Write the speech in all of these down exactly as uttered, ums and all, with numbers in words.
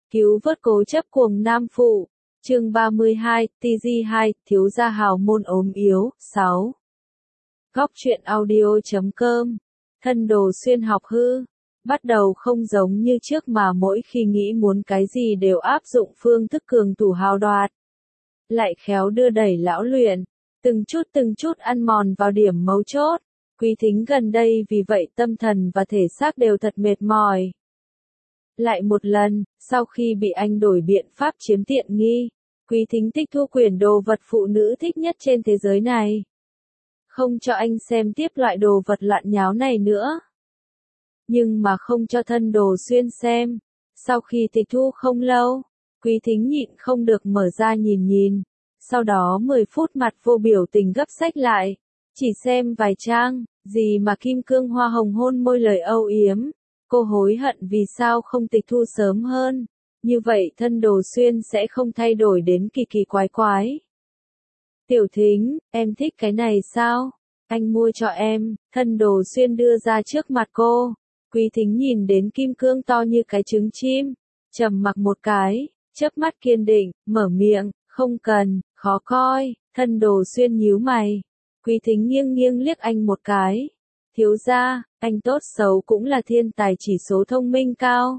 Cứu vớt cố chấp cuồng nam phụ. Chương ba mươi hai, T G hai, thiếu gia hào môn ốm yếu. sáu. Góc truyện audio chấm com. Thân đồ xuyên học hư. Bắt đầu không giống như trước mà mỗi khi nghĩ muốn cái gì đều áp dụng phương thức cường thủ hào đoạt. Lại khéo đưa đẩy lão luyện. Từng chút từng chút ăn mòn vào điểm mấu chốt. Quý Thính gần đây vì vậy tâm thần và thể xác đều thật mệt mỏi. Lại một lần, sau khi bị anh đổi biện pháp chiếm tiện nghi, Quý Thính tịch thu quyển đồ vật phụ nữ thích nhất trên thế giới này. Không cho anh xem tiếp loại đồ vật loạn nháo này nữa. Nhưng mà không cho thân đồ xuyên xem. Sau khi tịch thu không lâu, Quý Thính nhịn không được mở ra nhìn nhìn. Sau đó mười phút mặt vô biểu tình gấp sách lại. Chỉ xem vài trang, gì mà kim cương hoa hồng hôn môi lời âu yếm. Cô hối hận vì sao không tịch thu sớm hơn. Như vậy thân đồ xuyên sẽ không thay đổi đến kỳ kỳ quái quái. Tiểu Thính, em thích cái này sao? Anh mua cho em. Thân đồ xuyên đưa ra trước mặt cô. Quý Thính nhìn đến kim cương to như cái trứng chim. Trầm mặc một cái, chớp mắt kiên định, mở miệng, không cần, khó coi. Thân đồ xuyên nhíu mày. Quý Thính nghiêng nghiêng liếc anh một cái. Thiếu gia, anh tốt xấu cũng là thiên tài chỉ số thông minh cao.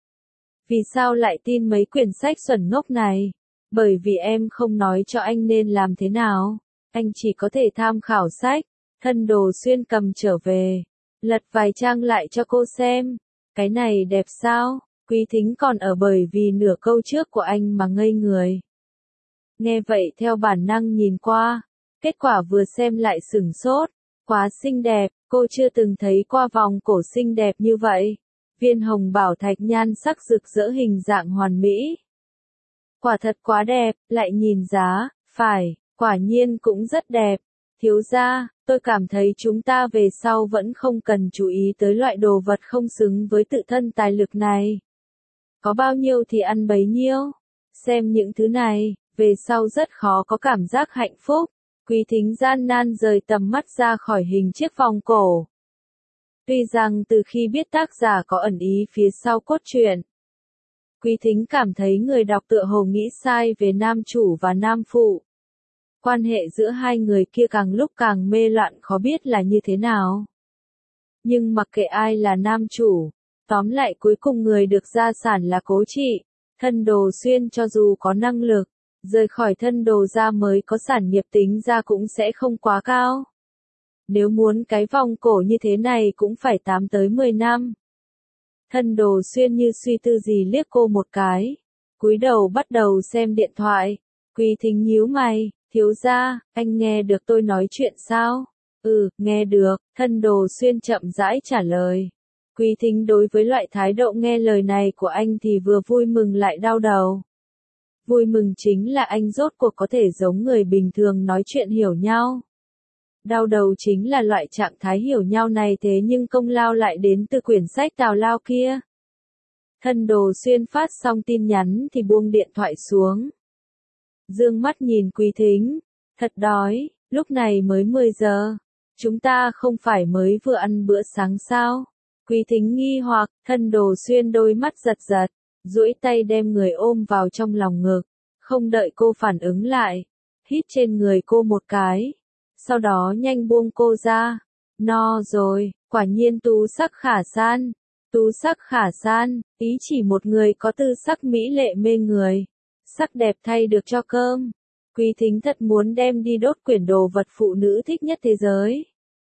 Vì sao lại tin mấy quyển sách xuẩn ngốc này? Bởi vì em không nói cho anh nên làm thế nào. Anh chỉ có thể tham khảo sách. Thân đồ xuyên cầm trở về. Lật vài trang lại cho cô xem. Cái này đẹp sao? Quý Thính còn ở bởi vì nửa câu trước của anh mà ngây người. Nghe vậy theo bản năng nhìn qua. Kết quả vừa xem lại sửng sốt. Quá xinh đẹp, cô chưa từng thấy qua vòng cổ xinh đẹp như vậy. Viên hồng bảo thạch nhan sắc rực rỡ hình dạng hoàn mỹ. Quả thật quá đẹp, lại nhìn giá, phải, quả nhiên cũng rất đẹp. Thiếu gia, tôi cảm thấy chúng ta về sau vẫn không cần chú ý tới loại đồ vật không xứng với tự thân tài lực này. Có bao nhiêu thì ăn bấy nhiêu. Xem những thứ này, về sau rất khó có cảm giác hạnh phúc. Quý Thính gian nan rời tầm mắt ra khỏi hình chiếc vòng cổ. Tuy rằng từ khi biết tác giả có ẩn ý phía sau cốt truyện, Quý Thính cảm thấy người đọc tựa hồ nghĩ sai về nam chủ và nam phụ. Quan hệ giữa hai người kia càng lúc càng mê loạn khó biết là như thế nào. Nhưng mặc kệ ai là nam chủ, tóm lại cuối cùng người được gia sản là Cố Trị. Thân đồ xuyên cho dù có năng lực, rời khỏi thân đồ ra mới có sản nghiệp tính ra cũng sẽ không quá cao. Nếu muốn cái vòng cổ như thế này cũng phải tám tới mười năm. Thân đồ xuyên như suy tư gì liếc cô một cái. Cúi đầu bắt đầu xem điện thoại. Quý Thính nhíu mày, thiếu gia, anh nghe được tôi nói chuyện sao? Ừ, nghe được, thân đồ xuyên chậm rãi trả lời. Quý Thính đối với loại thái độ nghe lời này của anh thì vừa vui mừng lại đau đầu. Vui mừng chính là anh rốt cuộc có thể giống người bình thường nói chuyện hiểu nhau. Đau đầu chính là loại trạng thái hiểu nhau này thế nhưng công lao lại đến từ quyển sách tào lao kia. Thân đồ xuyên phát xong tin nhắn thì buông điện thoại xuống. Dương mắt nhìn Quý Thính. Thật đói, lúc này mới mười giờ. Chúng ta không phải mới vừa ăn bữa sáng sao? Quý Thính nghi hoặc, thân đồ xuyên đôi mắt giật giật. Duỗi tay đem người ôm vào trong lòng ngực. Không đợi cô phản ứng lại. Hít trên người cô một cái. Sau đó nhanh buông cô ra. No rồi, quả nhiên tú sắc khả san. Tú sắc khả san, ý chỉ một người có tư sắc mỹ lệ mê người. Sắc đẹp thay được cho cơm. Quý Thính thật muốn đem đi đốt quyển đồ vật phụ nữ thích nhất thế giới.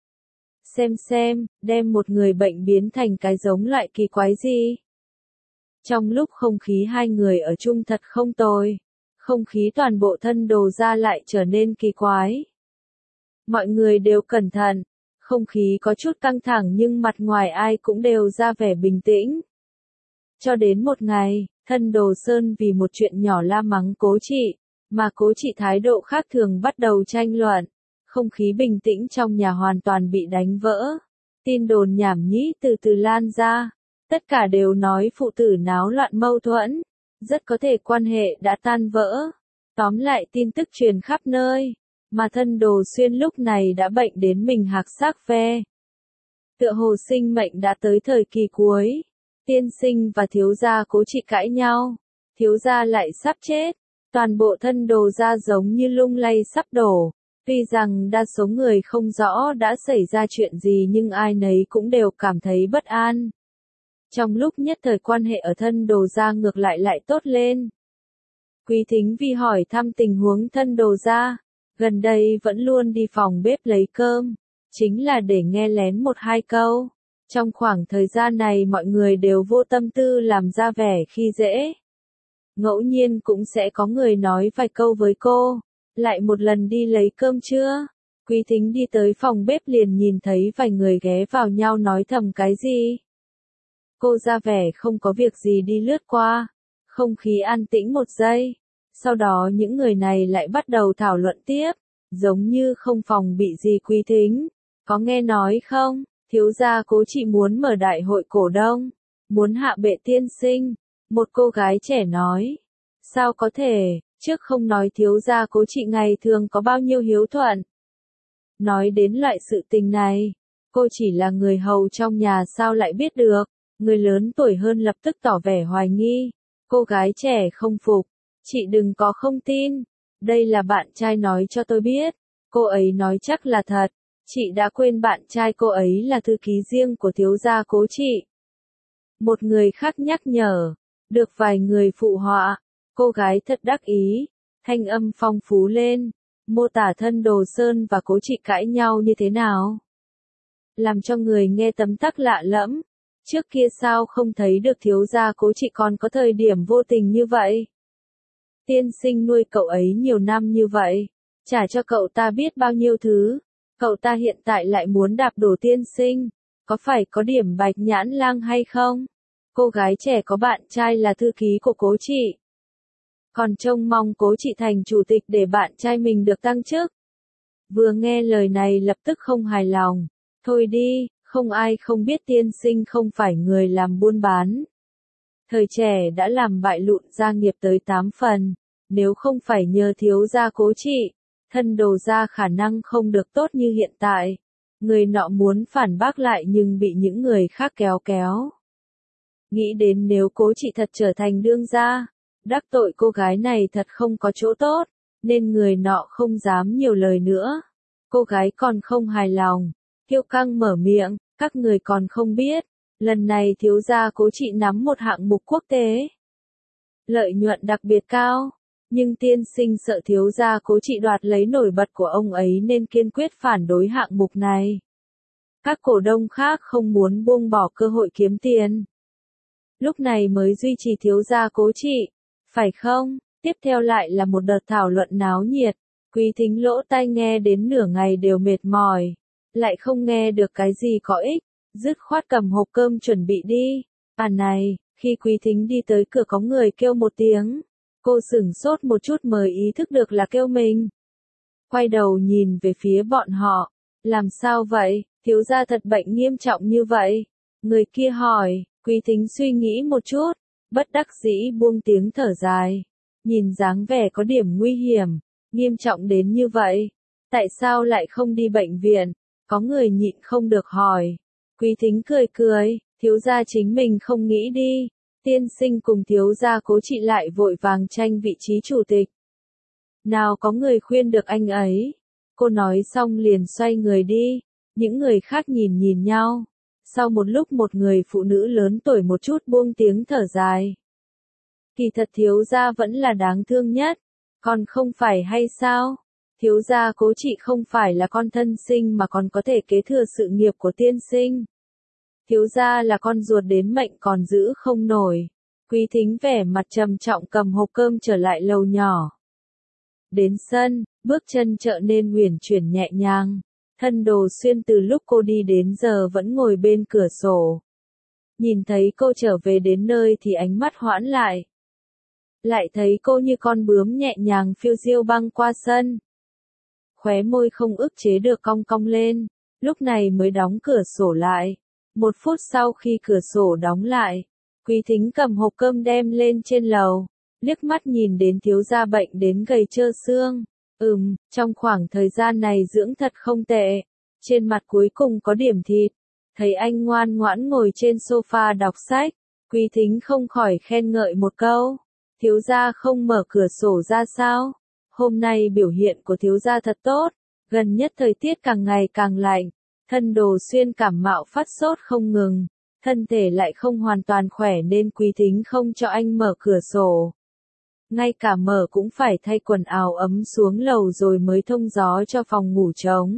Xem xem, đem một người bệnh biến thành cái giống loại kỳ quái gì. Trong lúc không khí hai người ở chung thật không tồi. Không khí toàn bộ thân đồ ra lại trở nên kỳ quái. Mọi người đều cẩn thận. Không khí có chút căng thẳng nhưng mặt ngoài ai cũng đều ra vẻ bình tĩnh. Cho đến một ngày, thân đồ Sơn vì một chuyện nhỏ la mắng Cố Trị, mà Cố Trị thái độ khác thường bắt đầu tranh luận. Không khí bình tĩnh trong nhà hoàn toàn bị đánh vỡ. Tin đồn nhảm nhí từ từ lan ra. Tất cả đều nói phụ tử náo loạn mâu thuẫn. Rất có thể quan hệ đã tan vỡ. Tóm lại tin tức truyền khắp nơi. Mà thân đồ xuyên lúc này đã bệnh đến mình hạc xác ve. Tựa hồ sinh mệnh đã tới thời kỳ cuối. Tiên sinh và thiếu gia Cố Trị cãi nhau. thiếu gia lại sắp chết. Toàn bộ thân đồ gia giống như lung lay sắp đổ. Tuy rằng đa số người không rõ đã xảy ra chuyện gì nhưng ai nấy cũng đều cảm thấy bất an. Trong lúc nhất thời quan hệ ở thân đồ gia ngược lại lại tốt lên. Quý Thính Vi hỏi thăm tình huống thân đồ gia, gần đây vẫn luôn đi phòng bếp lấy cơm, chính là để nghe lén một hai câu. Trong khoảng thời gian này mọi người đều vô tâm tư làm ra vẻ khi dễ. Ngẫu nhiên cũng sẽ có người nói vài câu với cô, lại một lần đi lấy cơm chưa? Quý Thính đi tới phòng bếp liền nhìn thấy vài người ghé vào nhau nói thầm cái gì. Cô ra vẻ không có việc gì đi lướt qua, không khí an tĩnh một giây. Sau đó những người này lại bắt đầu thảo luận tiếp, giống như không phòng bị gì. Quý Thính, có nghe nói không, thiếu gia Cố Trị muốn mở đại hội cổ đông, muốn hạ bệ tiên sinh. Một cô gái trẻ nói, sao có thể, trước không nói thiếu gia Cố Trị ngày thường có bao nhiêu hiếu thuận. Nói đến loại sự tình này, cô chỉ là người hầu trong nhà sao lại biết được, người lớn tuổi hơn lập tức tỏ vẻ hoài nghi. Cô gái trẻ không phục, chị đừng có không tin, đây là bạn trai nói cho tôi biết, cô ấy nói chắc là thật, chị đã quên bạn trai cô ấy là thư ký riêng của thiếu gia Cố Trị. Một người khác nhắc nhở, được vài người phụ họa, cô gái thật đắc ý, thanh âm phong phú lên, mô tả thân Đồ Sơn và Cố Trị cãi nhau như thế nào. Làm cho người nghe tấm tắc lạ lẫm, trước kia sao không thấy được thiếu gia Cố Trị còn có thời điểm vô tình như vậy. Tiên sinh nuôi cậu ấy nhiều năm như vậy, trả cho cậu ta biết bao nhiêu thứ, cậu ta hiện tại lại muốn đạp đổ tiên sinh, có phải có điểm bạch nhãn lang hay không? Cô gái trẻ có bạn trai là thư ký của Cố Trị, còn trông mong Cố Trị thành chủ tịch để bạn trai mình được tăng chức. Vừa nghe lời này lập tức không hài lòng, thôi đi, không ai không biết tiên sinh không phải người làm buôn bán. Thời trẻ đã làm bại lụn gia nghiệp tới tám phần, nếu không phải nhờ thiếu gia Cố Trị, thân Đồ gia khả năng không được tốt như hiện tại. Người nọ muốn phản bác lại nhưng bị những người khác kéo kéo. Nghĩ đến nếu Cố Trị thật trở thành đương gia, đắc tội cô gái này thật không có chỗ tốt, nên người nọ không dám nhiều lời nữa. Cô gái còn không hài lòng, kiêu căng mở miệng, các người còn không biết, lần này thiếu gia Cố Trị nắm một hạng mục quốc tế. Lợi nhuận đặc biệt cao, nhưng tiên sinh sợ thiếu gia Cố Trị đoạt lấy nổi bật của ông ấy nên kiên quyết phản đối hạng mục này. Các cổ đông khác không muốn buông bỏ cơ hội kiếm tiền. Lúc này mới duy trì thiếu gia Cố Trị, phải không? Tiếp theo lại là một đợt thảo luận náo nhiệt, Quý Thính lỗ tai nghe đến nửa ngày đều mệt mỏi, lại không nghe được cái gì có ích, dứt khoát cầm hộp cơm chuẩn bị đi. À này, khi Quý Thính đi tới cửa có người kêu một tiếng, cô sửng sốt một chút mới ý thức được là kêu mình. Quay đầu nhìn về phía bọn họ, làm sao vậy, thiếu gia thật bệnh nghiêm trọng như vậy? Người kia hỏi. Quý Thính suy nghĩ một chút, bất đắc dĩ buông tiếng thở dài, nhìn dáng vẻ có điểm nguy hiểm, nghiêm trọng đến như vậy, tại sao lại không đi bệnh viện? Có người nhịn không được hỏi. Quý Thính cười cười, thiếu gia chính mình không nghĩ đi, tiên sinh cùng thiếu gia Cố Trị lại vội vàng tranh vị trí chủ tịch. Nào có người khuyên được anh ấy. Cô nói xong liền xoay người đi, những người khác nhìn nhìn nhau. Sau một lúc một người phụ nữ lớn tuổi một chút buông tiếng thở dài. Kỳ thật thiếu gia vẫn là đáng thương nhất, còn không phải hay sao? Thiếu gia Cố Trị không phải là con thân sinh mà còn có thể kế thừa sự nghiệp của tiên sinh. Thiếu gia là con ruột đến mệnh còn giữ không nổi. Quý Thính vẻ mặt trầm trọng cầm hộp cơm trở lại lầu nhỏ. Đến sân, bước chân trở nên uyển chuyển nhẹ nhàng. Thân Đồ Xuyên từ lúc cô đi đến giờ vẫn ngồi bên cửa sổ. Nhìn thấy cô trở về đến nơi thì ánh mắt hoãn lại. Lại thấy cô như con bướm nhẹ nhàng phiêu diêu băng qua sân. Khóe môi không ức chế được cong cong lên, lúc này mới đóng cửa sổ lại. Một phút sau khi cửa sổ đóng lại, Quý Thính cầm hộp cơm đem lên trên lầu, liếc mắt nhìn đến thiếu gia bệnh đến gầy trơ xương. Ừm, trong khoảng thời gian này dưỡng thật không tệ, trên mặt cuối cùng có điểm thịt. Thấy anh ngoan ngoãn ngồi trên sofa đọc sách, Quý Thính không khỏi khen ngợi một câu. Thiếu gia không mở cửa sổ ra sao? Hôm nay biểu hiện của thiếu gia thật tốt, gần nhất thời tiết càng ngày càng lạnh, thân Đồ Xuyên cảm mạo phát sốt không ngừng, thân thể lại không hoàn toàn khỏe nên Quý Thính không cho anh mở cửa sổ. Ngay cả mở cũng phải thay quần áo ấm xuống lầu rồi mới thông gió cho phòng ngủ trống.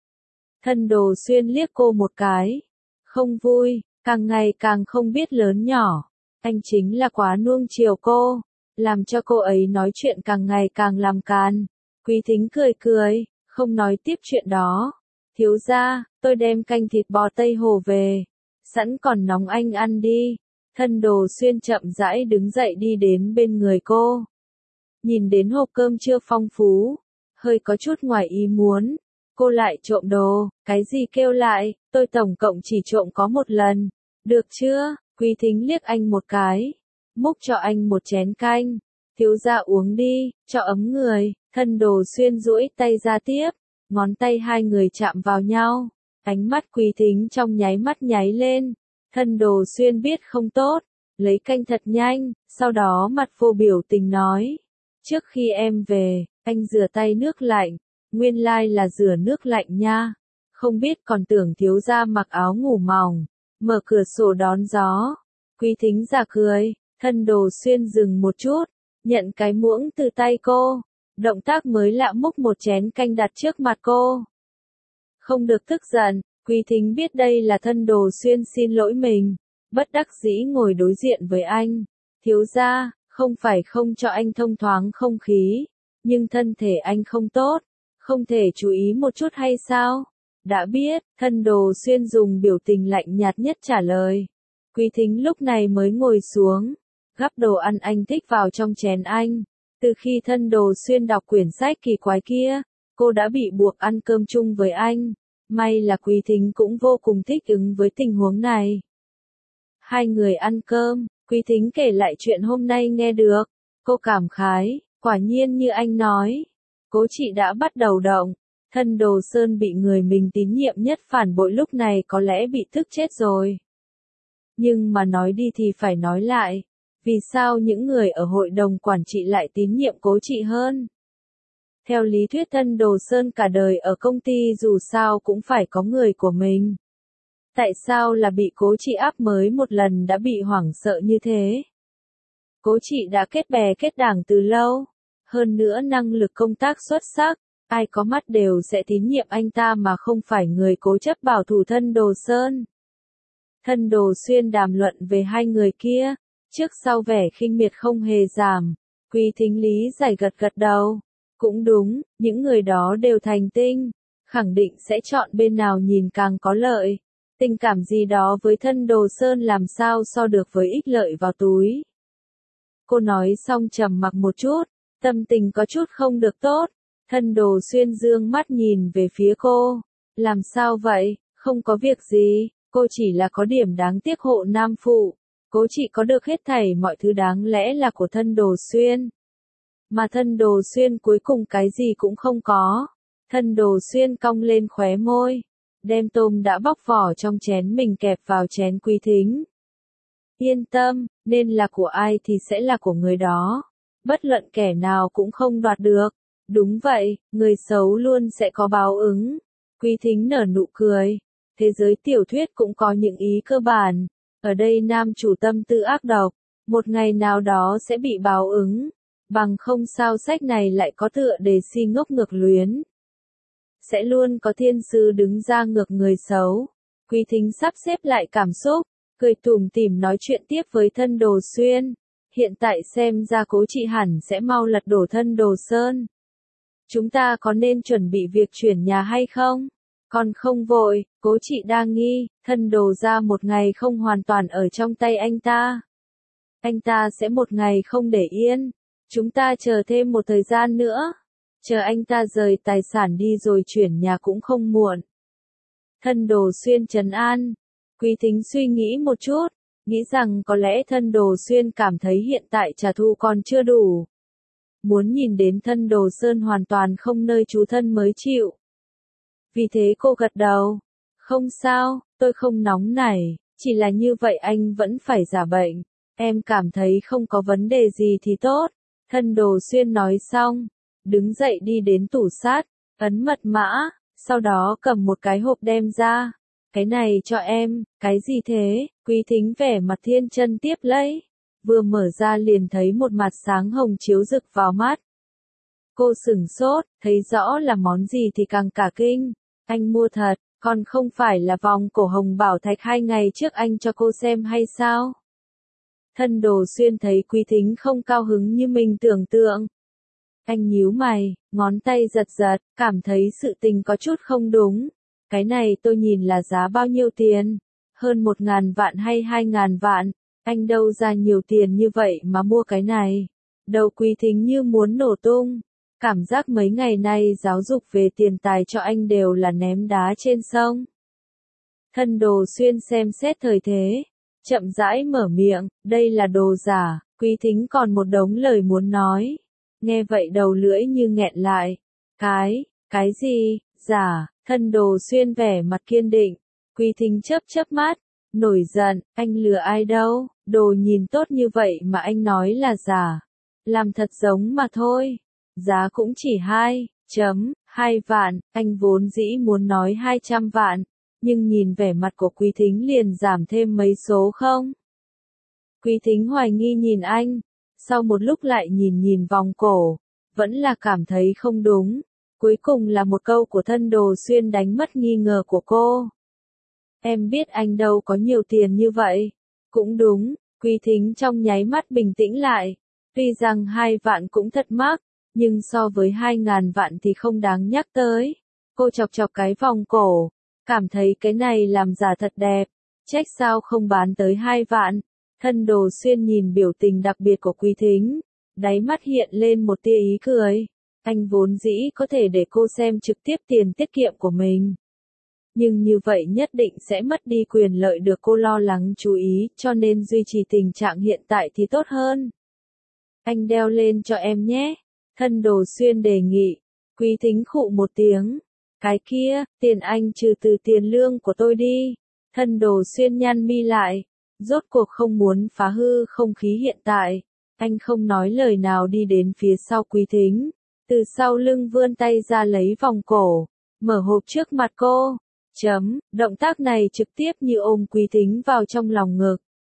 Thân Đồ Xuyên liếc cô một cái, không vui, càng ngày càng không biết lớn nhỏ, anh chính là quá nuông chiều cô, làm cho cô ấy nói chuyện càng ngày càng làm càn. Quý Thính cười cười, không nói tiếp chuyện đó. Thiếu gia, tôi đem canh thịt bò Tây Hồ về, sẵn còn nóng anh ăn đi. Thân Đồ Xuyên chậm rãi đứng dậy đi đến bên người cô. Nhìn đến hộp cơm chưa phong phú, hơi có chút ngoài ý muốn. Cô lại trộm đồ, cái gì kêu lại, tôi tổng cộng chỉ trộm có một lần. Được chưa? Quý Thính liếc anh một cái, múc cho anh một chén canh. Thiếu gia uống đi, cho ấm người. Thân Đồ Xuyên duỗi tay ra tiếp, ngón tay hai người chạm vào nhau. Ánh mắt Quý Thính trong nháy mắt nháy lên. Thân Đồ Xuyên biết không tốt, lấy canh thật nhanh, sau đó mặt vô biểu tình nói. Trước khi em về, anh rửa tay nước lạnh, nguyên lai là rửa nước lạnh nha. Không biết còn tưởng thiếu gia mặc áo ngủ mỏng, mở cửa sổ đón gió. Quý Thính giả cười, Thân Đồ Xuyên dừng một chút, nhận cái muỗng từ tay cô. Động tác mới lạ múc một chén canh đặt trước mặt cô. Không được tức giận, Quý Thính biết đây là Thân Đồ Xuyên xin lỗi mình, bất đắc dĩ ngồi đối diện với anh. Thiếu gia, không phải không cho anh thông thoáng không khí, nhưng thân thể anh không tốt, không thể chú ý một chút hay sao? Đã biết, Thân Đồ Xuyên dùng biểu tình lạnh nhạt nhất trả lời. Quý Thính lúc này mới ngồi xuống, gắp đồ ăn anh thích vào trong chén anh. Từ khi Thân Đồ Xuyên đọc quyển sách kỳ quái kia, cô đã bị buộc ăn cơm chung với anh. May là Quý Thính cũng vô cùng thích ứng với tình huống này. Hai người ăn cơm, Quý Thính kể lại chuyện hôm nay nghe được. Cô cảm khái, quả nhiên như anh nói. Cố chị đã bắt đầu động. Thân Đồ Sơn bị người mình tín nhiệm nhất phản bội lúc này có lẽ bị tức chết rồi. Nhưng mà nói đi thì phải nói lại. Vì sao những người ở hội đồng quản trị lại tín nhiệm cố chị hơn? Theo lý thuyết Thân Đồ Sơn cả đời ở công ty dù sao cũng phải có người của mình. Tại sao là bị cố chị áp mới một lần đã bị hoảng sợ như thế? Cố chị đã kết bè kết đảng từ lâu. Hơn nữa năng lực công tác xuất sắc, ai có mắt đều sẽ tín nhiệm anh ta mà không phải người cố chấp bảo thủ Thân Đồ Sơn. Thân Đồ Xuyên đàm luận về hai người kia, trước sau vẻ khinh miệt không hề giảm. Quý Thính lý giải gật gật đầu. Cũng đúng, những người đó đều thành tinh, khẳng định sẽ chọn bên nào nhìn càng có lợi. Tình cảm gì đó với Thân Đồ Sơn làm sao so được với ích lợi vào túi. Cô nói xong trầm mặc một chút, tâm tình có chút không được tốt. Thân Đồ Xuyên dương mắt nhìn về phía cô. Làm sao vậy, không có việc gì, cô chỉ là có điểm đáng tiếc hộ nam phụ. Cố chị có được hết thảy mọi thứ đáng lẽ là của Thân Đồ Xuyên. Mà Thân Đồ Xuyên cuối cùng cái gì cũng không có. Thân Đồ Xuyên cong lên khóe môi, đem tôm đã bóc vỏ trong chén mình kẹp vào chén Quý Thính. Yên tâm, nên là của ai thì sẽ là của người đó. Bất luận kẻ nào cũng không đoạt được. Đúng vậy, người xấu luôn sẽ có báo ứng. Quý Thính nở nụ cười. Thế giới tiểu thuyết cũng có những ý cơ bản. Ở đây nam chủ tâm tư ác độc, một ngày nào đó sẽ bị báo ứng. Bằng không sao sách này lại có tựa đề si ngốc ngược luyến. Sẽ luôn có thiên sư đứng ra ngược người xấu. Quý Thính sắp xếp lại cảm xúc, cười tủm tỉm nói chuyện tiếp với Thân Đồ Xuyên. Hiện tại xem ra cố chị hẳn sẽ mau lật đổ Thân Đồ Sơn. Chúng ta có nên chuẩn bị việc chuyển nhà hay không? Còn không vội, cố chị đang nghi, Thân Đồ ra một ngày không hoàn toàn ở trong tay anh ta. Anh ta sẽ một ngày không để yên. Chúng ta chờ thêm một thời gian nữa. Chờ anh ta rời tài sản đi rồi chuyển nhà cũng không muộn. Thân Đồ Xuyên trấn an. Quý Thính suy nghĩ một chút, nghĩ rằng có lẽ Thân Đồ Xuyên cảm thấy hiện tại trả thù còn chưa đủ. Muốn nhìn đến Thân Đồ Sơn hoàn toàn không nơi trú thân mới chịu. Vì thế cô gật đầu. Không sao, tôi không nóng nảy, chỉ là như vậy anh vẫn phải giả bệnh. Em cảm thấy không có vấn đề gì thì tốt. Thân Đồ Xuyên nói xong, đứng dậy đi đến tủ sát, ấn mật mã, sau đó cầm một cái hộp đem ra. Cái này cho em, cái gì thế? Quý Thính vẻ mặt thiên chân tiếp lấy. Vừa mở ra liền thấy một mặt sáng hồng chiếu rực vào mắt. Cô sửng sốt, thấy rõ là món gì thì càng cả kinh. Anh mua thật, còn không phải là vòng cổ hồng bảo thạch hai ngày trước anh cho cô xem hay sao? Thân Đồ Xuyên thấy Quý Thính không cao hứng như mình tưởng tượng. Anh nhíu mày, ngón tay giật giật, cảm thấy sự tình có chút không đúng. Cái này tôi nhìn là giá bao nhiêu tiền? Hơn một ngàn vạn hay hai ngàn vạn? Anh đâu ra nhiều tiền như vậy mà mua cái này? Đầu Quý Thính như muốn nổ tung. Cảm giác mấy ngày nay giáo dục về tiền tài cho anh đều là ném đá trên sông. Thân Đồ Xuyên xem xét thời thế, chậm rãi mở miệng, đây là đồ giả. Quý Thính còn một đống lời muốn nói. Nghe vậy đầu lưỡi như nghẹn lại. Cái, cái gì, giả? Thân Đồ Xuyên vẻ mặt kiên định. Quý Thính chớp chớp mắt, nổi giận, anh lừa ai đâu, đồ nhìn tốt như vậy mà anh nói là giả. Làm thật giống mà thôi. Giá cũng chỉ hai, chấm, hai vạn, anh vốn dĩ muốn nói hai trăm vạn, nhưng nhìn vẻ mặt của Quý Thính liền giảm thêm mấy số không. Quý Thính hoài nghi nhìn anh, sau một lúc lại nhìn nhìn vòng cổ, vẫn là cảm thấy không đúng. Cuối cùng là một câu của Thân Đồ Xuyên đánh mất nghi ngờ của cô. Em biết anh đâu có nhiều tiền như vậy. Cũng đúng, Quý Thính trong nháy mắt bình tĩnh lại. Tuy rằng hai vạn cũng thật mắc, nhưng so với hai ngàn vạn thì không đáng nhắc tới. Cô chọc chọc cái vòng cổ, cảm thấy cái này làm giả thật đẹp, trách sao không bán tới hai vạn. Thân Đồ Xuyên nhìn biểu tình đặc biệt của Quý Thính, đáy mắt hiện lên một tia ý cười. Anh vốn dĩ có thể để cô xem trực tiếp tiền tiết kiệm của mình. Nhưng như vậy nhất định sẽ mất đi quyền lợi được cô lo lắng chú ý, cho nên duy trì tình trạng hiện tại thì tốt hơn. Anh đeo lên cho em nhé. Thân Đồ Xuyên đề nghị. Quý Thính khụ một tiếng. Cái kia, tiền anh trừ từ tiền lương của tôi đi. Thân Đồ Xuyên nhăn mi lại. Rốt cuộc không muốn phá hư không khí hiện tại. Anh không nói lời nào đi đến phía sau Quý Thính. Từ sau lưng vươn tay ra lấy vòng cổ. Mở hộp trước mặt cô. Chấm, động tác này trực tiếp như ôm Quý Thính vào trong lòng ngực.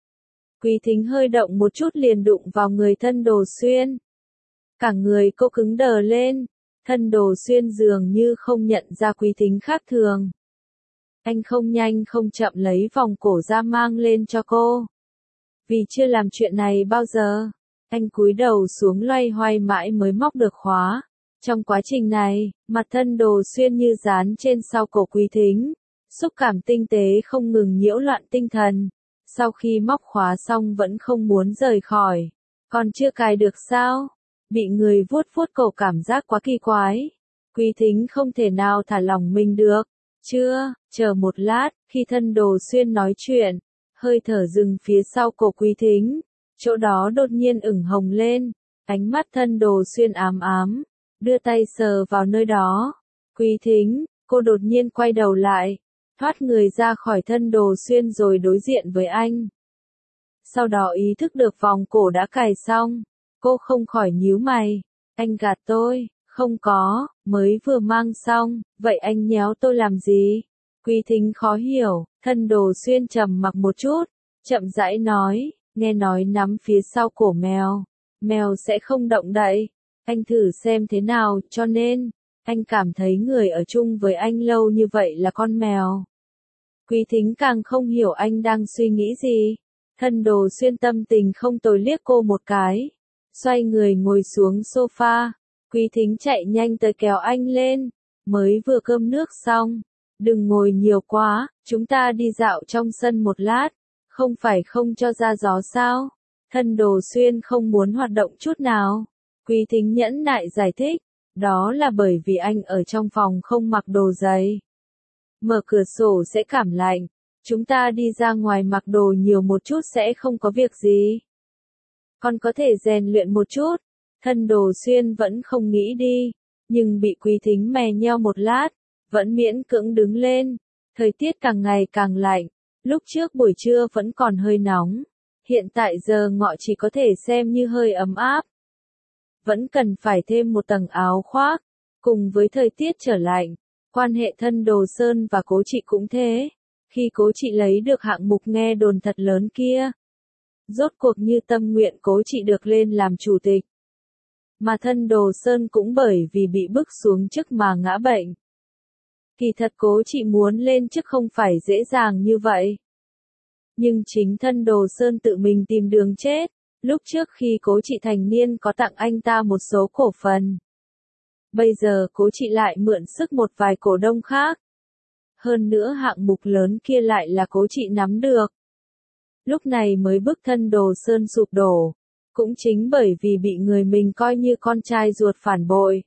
Quý Thính hơi động một chút liền đụng vào người Thân Đồ Xuyên. Cả người cô cứng đờ lên. Thân Đồ Xuyên dường như không nhận ra Quý Thính khác thường. Anh không nhanh không chậm lấy vòng cổ ra mang lên cho cô. Vì chưa làm chuyện này bao giờ, anh cúi đầu xuống loay hoay mãi mới móc được khóa. Trong quá trình này, mặt Thân Đồ Xuyên như dán trên sau cổ Quý Thính. Xúc cảm tinh tế không ngừng nhiễu loạn tinh thần. Sau khi móc khóa xong vẫn không muốn rời khỏi. Còn chưa cài được sao? Bị người vuốt vuốt cổ cảm giác quá kỳ quái. Quý Thính không thể nào thả lỏng mình được. Chưa, chờ một lát, khi Thân Đồ Xuyên nói chuyện, hơi thở dừng phía sau cổ Quý Thính. Chỗ đó đột nhiên ửng hồng lên. Ánh mắt Thân Đồ Xuyên ám ám. Đưa tay sờ vào nơi đó. Quý Thính, cô đột nhiên quay đầu lại. Thoát người ra khỏi Thân Đồ Xuyên rồi đối diện với anh. Sau đó ý thức được vòng cổ đã cài xong. Cô không khỏi nhíu mày. Anh gạt tôi, không có, mới vừa mang xong, vậy anh nhéo tôi làm gì? Quý Thính khó hiểu, Thân Đồ Xuyên trầm mặc một chút, chậm rãi nói, nghe nói nắm phía sau cổ mèo, mèo sẽ không động đậy. Anh thử xem thế nào, cho nên, anh cảm thấy người ở chung với anh lâu như vậy là con mèo. Quý Thính càng không hiểu anh đang suy nghĩ gì. Thân Đồ Xuyên tâm tình không tồi liếc cô một cái. Xoay người ngồi xuống sofa. Quý Thính chạy nhanh tới kéo anh lên. Mới vừa cơm nước xong. Đừng ngồi nhiều quá, chúng ta đi dạo trong sân một lát. Không phải không cho ra gió sao? Thân Đồ Xuyên không muốn hoạt động chút nào. Quý Thính nhẫn nại giải thích. Đó là bởi vì anh ở trong phòng không mặc đồ dày. Mở cửa sổ sẽ cảm lạnh. Chúng ta đi ra ngoài mặc đồ nhiều một chút sẽ không có việc gì. Còn có thể rèn luyện một chút. Thân Đồ Xuyên vẫn không nghĩ đi. Nhưng bị Quý Thính mè nheo một lát. Vẫn miễn cưỡng đứng lên. Thời tiết càng ngày càng lạnh. Lúc trước buổi trưa vẫn còn hơi nóng. Hiện tại giờ ngọ chỉ có thể xem như hơi ấm áp. Vẫn cần phải thêm một tầng áo khoác, cùng với thời tiết trở lạnh. Quan hệ thân Đồ Sơn và Cố Trị cũng thế. Khi Cố Trị lấy được hạng mục nghe đồn thật lớn kia, rốt cuộc như tâm nguyện Cố Trị được lên làm chủ tịch. Mà thân Đồ Sơn cũng bởi vì bị bức xuống chức mà ngã bệnh. Kỳ thật Cố Trị muốn lên chức không phải dễ dàng như vậy. Nhưng chính thân Đồ Sơn tự mình tìm đường chết. Lúc trước khi Cố Trị thành niên có tặng anh ta một số cổ phần. Bây giờ Cố Trị lại mượn sức một vài cổ đông khác. Hơn nữa hạng mục lớn kia lại là Cố Trị nắm được. Lúc này mới bức thân Đồ Sơn sụp đổ. Cũng chính bởi vì bị người mình coi như con trai ruột phản bội.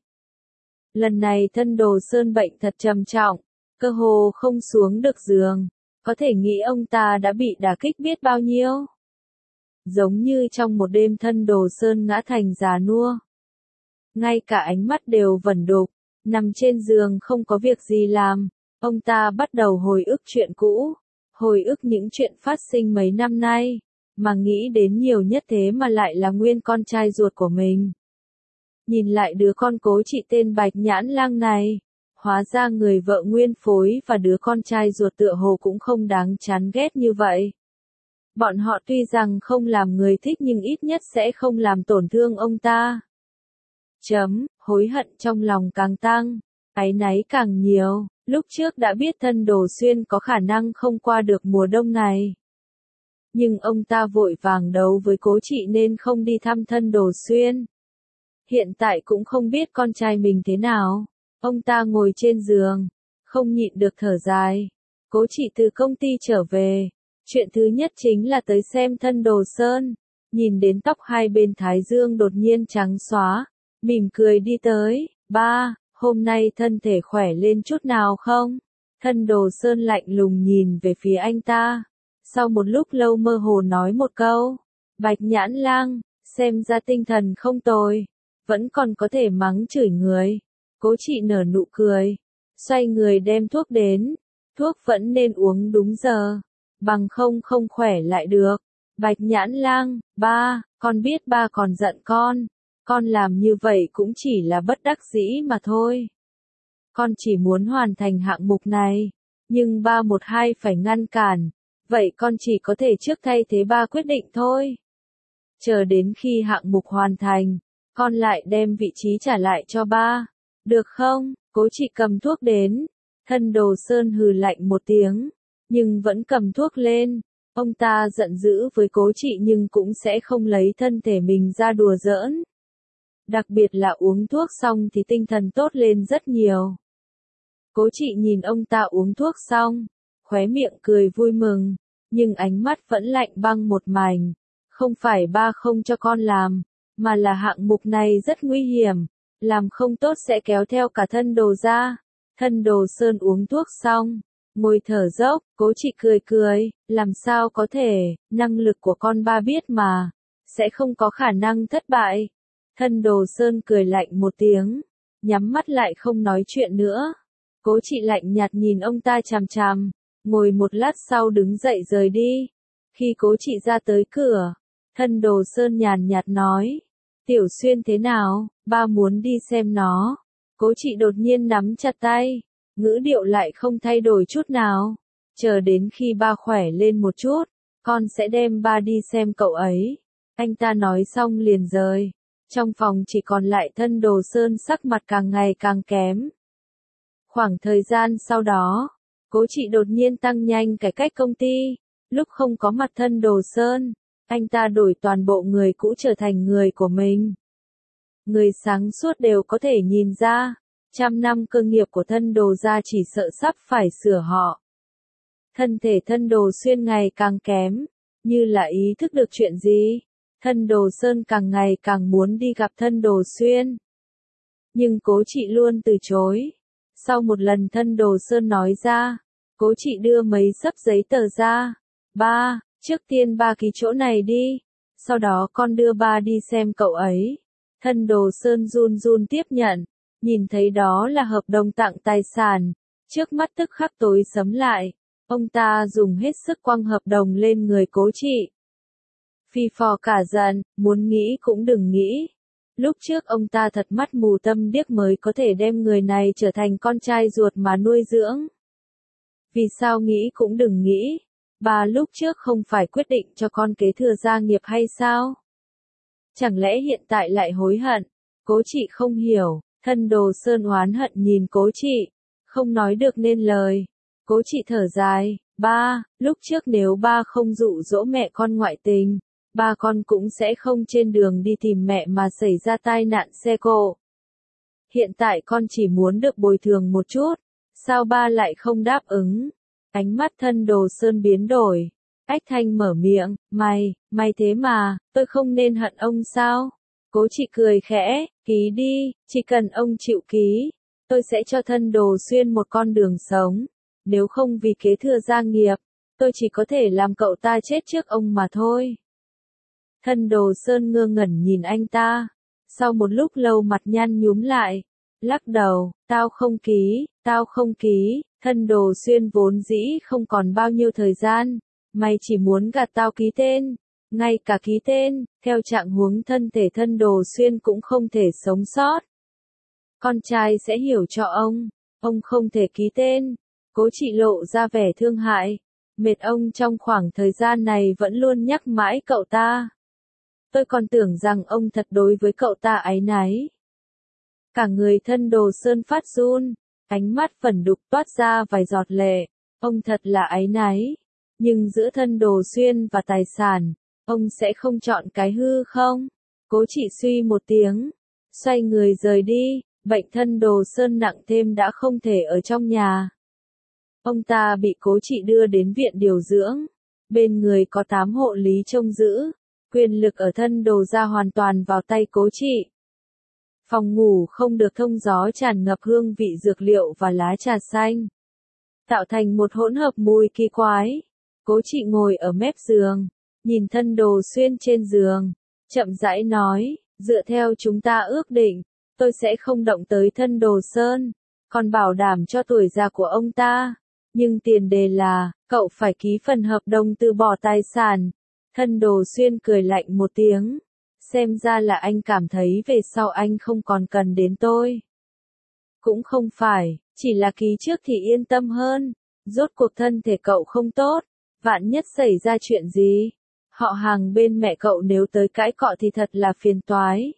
Lần này thân Đồ Sơn bệnh thật trầm trọng, cơ hồ không xuống được giường. Có thể nghĩ ông ta đã bị đả kích biết bao nhiêu. Giống như trong một đêm thân Đồ Sơn ngã thành già nua. Ngay cả ánh mắt đều vẩn đục, nằm trên giường không có việc gì làm. Ông ta bắt đầu hồi ức chuyện cũ, hồi ức những chuyện phát sinh mấy năm nay, mà nghĩ đến nhiều nhất thế mà lại là nguyên con trai ruột của mình. Nhìn lại đứa con Cố Trị tên Bạch Nhãn Lang này, hóa ra người vợ nguyên phối và đứa con trai ruột tựa hồ cũng không đáng chán ghét như vậy. Bọn họ tuy rằng không làm người thích nhưng ít nhất sẽ không làm tổn thương ông ta. Chấm, hối hận trong lòng càng tăng, áy náy càng nhiều, lúc trước đã biết thân Đồ Xuyên có khả năng không qua được mùa đông này. Nhưng ông ta vội vàng đấu với Cố Trị nên không đi thăm thân Đồ Xuyên. Hiện tại cũng không biết con trai mình thế nào. Ông ta ngồi trên giường, không nhịn được thở dài. Cố Trị từ công ty trở về. Chuyện thứ nhất chính là tới xem thân Đồ Sơn. Nhìn đến tóc hai bên thái dương đột nhiên trắng xóa. Mỉm cười đi tới. Ba, hôm nay thân thể khỏe lên chút nào không? Thân Đồ Sơn lạnh lùng nhìn về phía anh ta. Sau một lúc lâu mơ hồ nói một câu. Bạch Nhãn Lang, xem ra tinh thần không tồi. Vẫn còn có thể mắng chửi người. Cố Trị nở nụ cười. Xoay người đem thuốc đến. Thuốc vẫn nên uống đúng giờ. Bằng không không khỏe lại được. Bạch Nhãn Lang, ba, con biết ba còn giận con. Con làm như vậy cũng chỉ là bất đắc dĩ mà thôi. Con chỉ muốn hoàn thành hạng mục này. Nhưng ba một hai phải ngăn cản. Vậy con chỉ có thể trước thay thế ba quyết định thôi. Chờ đến khi hạng mục hoàn thành, con lại đem vị trí trả lại cho ba. Được không? Cố Trị cầm thuốc đến. Thân Đồ Sơn hừ lạnh một tiếng. Nhưng vẫn cầm thuốc lên. Ông ta giận dữ với Cố Trị nhưng cũng sẽ không lấy thân thể mình ra đùa giỡn. Đặc biệt là uống thuốc xong thì tinh thần tốt lên rất nhiều. Cố Trị nhìn ông ta uống thuốc xong, khóe miệng cười vui mừng, nhưng ánh mắt vẫn lạnh băng một mảnh. Không phải ba không cho con làm, mà là hạng mục này rất nguy hiểm, làm không tốt sẽ kéo theo cả thân Đồ ra. Thân Đồ Sơn uống thuốc xong, ngồi thở dốc, Cố Trị cười cười, làm sao có thể, năng lực của con ba biết mà, sẽ không có khả năng thất bại. Thân Đồ Sơn cười lạnh một tiếng, nhắm mắt lại không nói chuyện nữa. Cố Trị lạnh nhạt nhìn ông ta chằm chằm, ngồi một lát sau đứng dậy rời đi. Khi Cố Trị ra tới cửa, thân Đồ Sơn nhàn nhạt nói, Tiểu Xuyên thế nào, ba muốn đi xem nó. Cố Trị đột nhiên nắm chặt tay, ngữ điệu lại không thay đổi chút nào. Chờ đến khi ba khỏe lên một chút, con sẽ đem ba đi xem cậu ấy. Anh ta nói xong liền rời. Trong phòng chỉ còn lại thân Đồ Sơn sắc mặt càng ngày càng kém. Khoảng thời gian sau đó, Cố Trị đột nhiên tăng nhanh cải cách công ty. Lúc không có mặt thân Đồ Sơn, anh ta đổi toàn bộ người cũ trở thành người của mình. Người sáng suốt đều có thể nhìn ra, trăm năm cơ nghiệp của thân Đồ gia chỉ sợ sắp phải sửa họ. Thân thể thân Đồ Xuyên ngày càng kém, như là ý thức được chuyện gì. Thân Đồ Sơn càng ngày càng muốn đi gặp thân Đồ Xuyên. Nhưng Cố Trị luôn từ chối. Sau một lần thân Đồ Sơn nói ra, Cố Trị đưa mấy xấp giấy tờ ra. Ba, trước tiên ba ký chỗ này đi. Sau đó con đưa ba đi xem cậu ấy. Thân Đồ Sơn run run tiếp nhận. Nhìn thấy đó là hợp đồng tặng tài sản. Trước mắt tức khắc tối sầm lại. Ông ta dùng hết sức quăng hợp đồng lên người Cố Trị. Phi phò cả giận, muốn nghĩ cũng đừng nghĩ. Lúc trước ông ta thật mắt mù tâm điếc mới có thể đem người này trở thành con trai ruột mà nuôi dưỡng. Vì sao nghĩ cũng đừng nghĩ. Bà lúc trước không phải quyết định cho con kế thừa gia nghiệp hay sao? Chẳng lẽ hiện tại lại hối hận? Cố Trị không hiểu, thân Đồ Sơn oán hận nhìn Cố Trị, không nói được nên lời. Cố Trị thở dài, ba, lúc trước nếu ba không dụ dỗ mẹ con ngoại tình, ba con cũng sẽ không trên đường đi tìm mẹ mà xảy ra tai nạn xe cộ. Hiện tại con chỉ muốn được bồi thường một chút, sao ba lại không đáp ứng? Ánh mắt thân Đồ Sơn biến đổi, ách thanh mở miệng, mày, mày thế mà, tôi không nên hận ông sao? Cố Trị cười khẽ, ký đi, chỉ cần ông chịu ký, tôi sẽ cho thân Đồ Xuyên một con đường sống. Nếu không vì kế thừa gia nghiệp, tôi chỉ có thể làm cậu ta chết trước ông mà thôi. Thân Đồ Sơn ngơ ngẩn nhìn anh ta, sau một lúc lâu mặt nhăn nhúm lại, lắc đầu, tao không ký, tao không ký, thân Đồ Xuyên vốn dĩ không còn bao nhiêu thời gian, mày chỉ muốn gạt tao ký tên, ngay cả ký tên, theo trạng huống thân thể thân Đồ Xuyên cũng không thể sống sót. Con trai sẽ hiểu cho ông, ông không thể ký tên. Cố Trị lộ ra vẻ thương hại, mệt ông trong khoảng thời gian này vẫn luôn nhắc mãi cậu ta. Tôi còn tưởng rằng ông thật đối với cậu ta áy náy. Cả người thân Đồ Sơn phát run, ánh mắt phần đục toát ra vài giọt lệ, ông thật là áy náy. Nhưng giữa thân Đồ Xuyên và tài sản, ông sẽ không chọn cái hư không? Cố Trị suy một tiếng, xoay người rời đi, bệnh thân Đồ Sơn nặng thêm đã không thể ở trong nhà. Ông ta bị Cố Trị đưa đến viện điều dưỡng, bên người có tám hộ lý trông giữ, quyền lực ở thân Đồ gia hoàn toàn vào tay Cố Trị. Phòng ngủ không được thông gió tràn ngập hương vị dược liệu và lá trà xanh, tạo thành một hỗn hợp mùi kỳ quái. Cố Trị ngồi ở mép giường, nhìn thân Đồ Xuyên trên giường, chậm rãi nói, dựa theo chúng ta ước định, tôi sẽ không động tới thân Đồ Sơn, còn bảo đảm cho tuổi già của ông ta. Nhưng tiền đề là, cậu phải ký phần hợp đồng từ bỏ tài sản. Thân Đồ Xuyên cười lạnh một tiếng. Xem ra là anh cảm thấy về sau anh không còn cần đến tôi. Cũng không phải, chỉ là ký trước thì yên tâm hơn. Rốt cuộc thân thể cậu không tốt, vạn nhất xảy ra chuyện gì, họ hàng bên mẹ cậu nếu tới cãi cọ thì thật là phiền toái.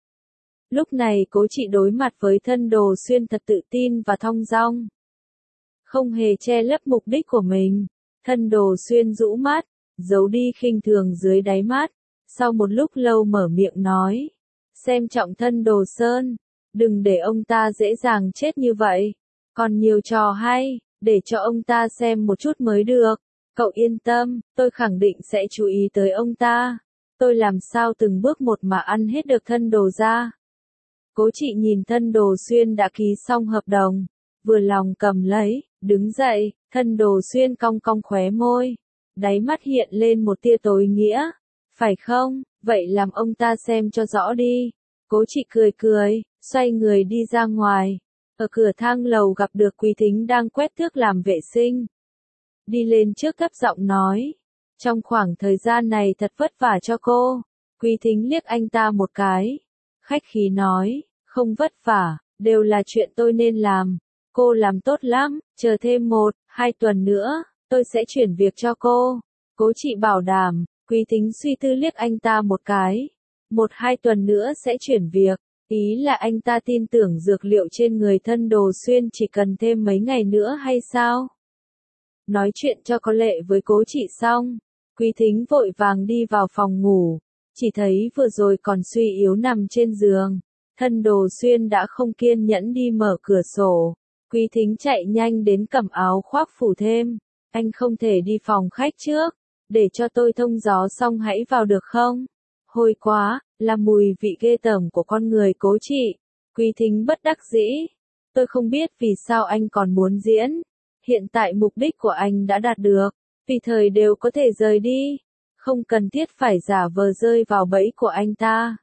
Lúc này Cố Trị đối mặt với thân Đồ Xuyên thật tự tin và thong dong, không hề che lấp mục đích của mình. Thân Đồ Xuyên rũ mắt, giấu đi khinh thường dưới đáy mắt, sau một lúc lâu mở miệng nói, xem trọng thân Đồ Sơn, đừng để ông ta dễ dàng chết như vậy, còn nhiều trò hay, để cho ông ta xem một chút mới được. Cậu yên tâm, tôi khẳng định sẽ chú ý tới ông ta, tôi làm sao từng bước một mà ăn hết được thân Đồ gia. Cố Trị nhìn thân Đồ Xuyên đã ký xong hợp đồng, vừa lòng cầm lấy, đứng dậy, thân Đồ Xuyên cong cong khóe môi, đáy mắt hiện lên một tia tối nghĩa, phải không, vậy làm ông ta xem cho rõ đi. Cố Trị cười cười, xoay người đi ra ngoài, ở cửa thang lầu gặp được Quý Thính đang quét tước làm vệ sinh. Đi lên trước thấp giọng nói, trong khoảng thời gian này thật vất vả cho cô. Quý Thính liếc anh ta một cái, khách khí nói, không vất vả, đều là chuyện tôi nên làm. Cô làm tốt lắm, chờ thêm một, hai tuần nữa, tôi sẽ chuyển việc cho cô. Cố Trị bảo đảm. Quý Thính suy tư liếc anh ta một cái. Một hai tuần nữa sẽ chuyển việc, ý là anh ta tin tưởng dược liệu trên người thân Đồ Xuyên chỉ cần thêm mấy ngày nữa hay sao? Nói chuyện cho có lệ với Cố Trị xong, Quý Thính vội vàng đi vào phòng ngủ, chỉ thấy vừa rồi còn suy yếu nằm trên giường, thân Đồ Xuyên đã không kiên nhẫn đi mở cửa sổ. Quý Thính chạy nhanh đến cầm áo khoác phủ thêm, anh không thể đi phòng khách trước, để cho tôi thông gió xong hãy vào được không? Hôi quá, là mùi vị ghê tởm của con người Cố Trị. Quý Thính bất đắc dĩ, tôi không biết vì sao anh còn muốn diễn, hiện tại mục đích của anh đã đạt được, tùy thời đều có thể rời đi, không cần thiết phải giả vờ rơi vào bẫy của anh ta.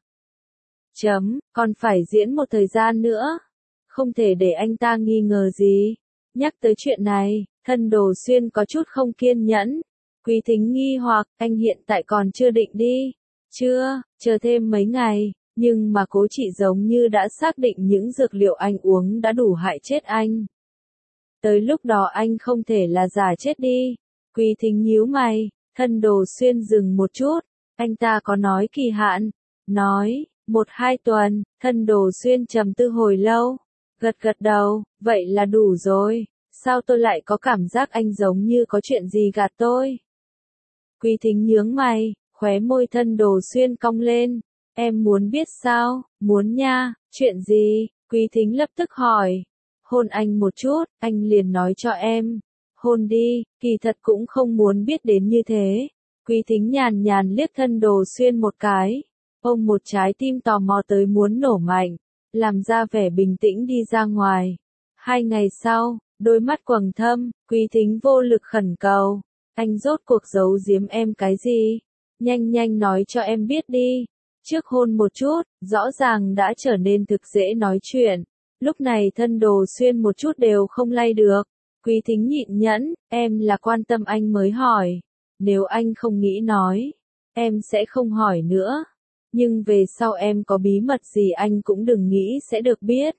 Chấm, còn phải diễn một thời gian nữa, không thể để anh ta nghi ngờ gì. Nhắc tới chuyện này, thân Đồ Xuyên có chút không kiên nhẫn. Quý Thính nghi hoặc, anh hiện tại còn chưa định đi. Chưa, chờ thêm mấy ngày, nhưng mà cố chị giống như đã xác định những dược liệu anh uống đã đủ hại chết anh. Tới lúc đó anh không thể là giả chết đi. Quý Thính nhíu mày, Thân Đồ Xuyên dừng một chút, anh ta có nói kỳ hạn, nói, một hai tuần, Thân Đồ Xuyên trầm tư hồi lâu, gật gật đầu, vậy là đủ rồi, sao tôi lại có cảm giác anh giống như có chuyện gì gạt tôi. Quý Thính nhướng mày, khóe môi Thân Đồ Xuyên cong lên, em muốn biết sao, muốn nha, chuyện gì, Quý Thính lập tức hỏi, hôn anh một chút, anh liền nói cho em. Hôn đi, kỳ thật cũng không muốn biết đến như thế. Quý Thính nhàn nhàn liếc Thân Đồ Xuyên một cái. Ông một trái tim tò mò tới muốn nổ mạnh. Làm ra vẻ bình tĩnh đi ra ngoài. Hai ngày sau, đôi mắt quầng thâm, Quý Thính vô lực khẩn cầu. Anh rốt cuộc giấu giếm em cái gì? Nhanh nhanh nói cho em biết đi. Trước hôn một chút, rõ ràng đã trở nên thực dễ nói chuyện. Lúc này Thân Đồ Xuyên một chút đều không lay được. Quý Thính nhịn nhẫn, em là quan tâm anh mới hỏi. Nếu anh không nghĩ nói, em sẽ không hỏi nữa. Nhưng về sau em có bí mật gì anh cũng đừng nghĩ sẽ được biết.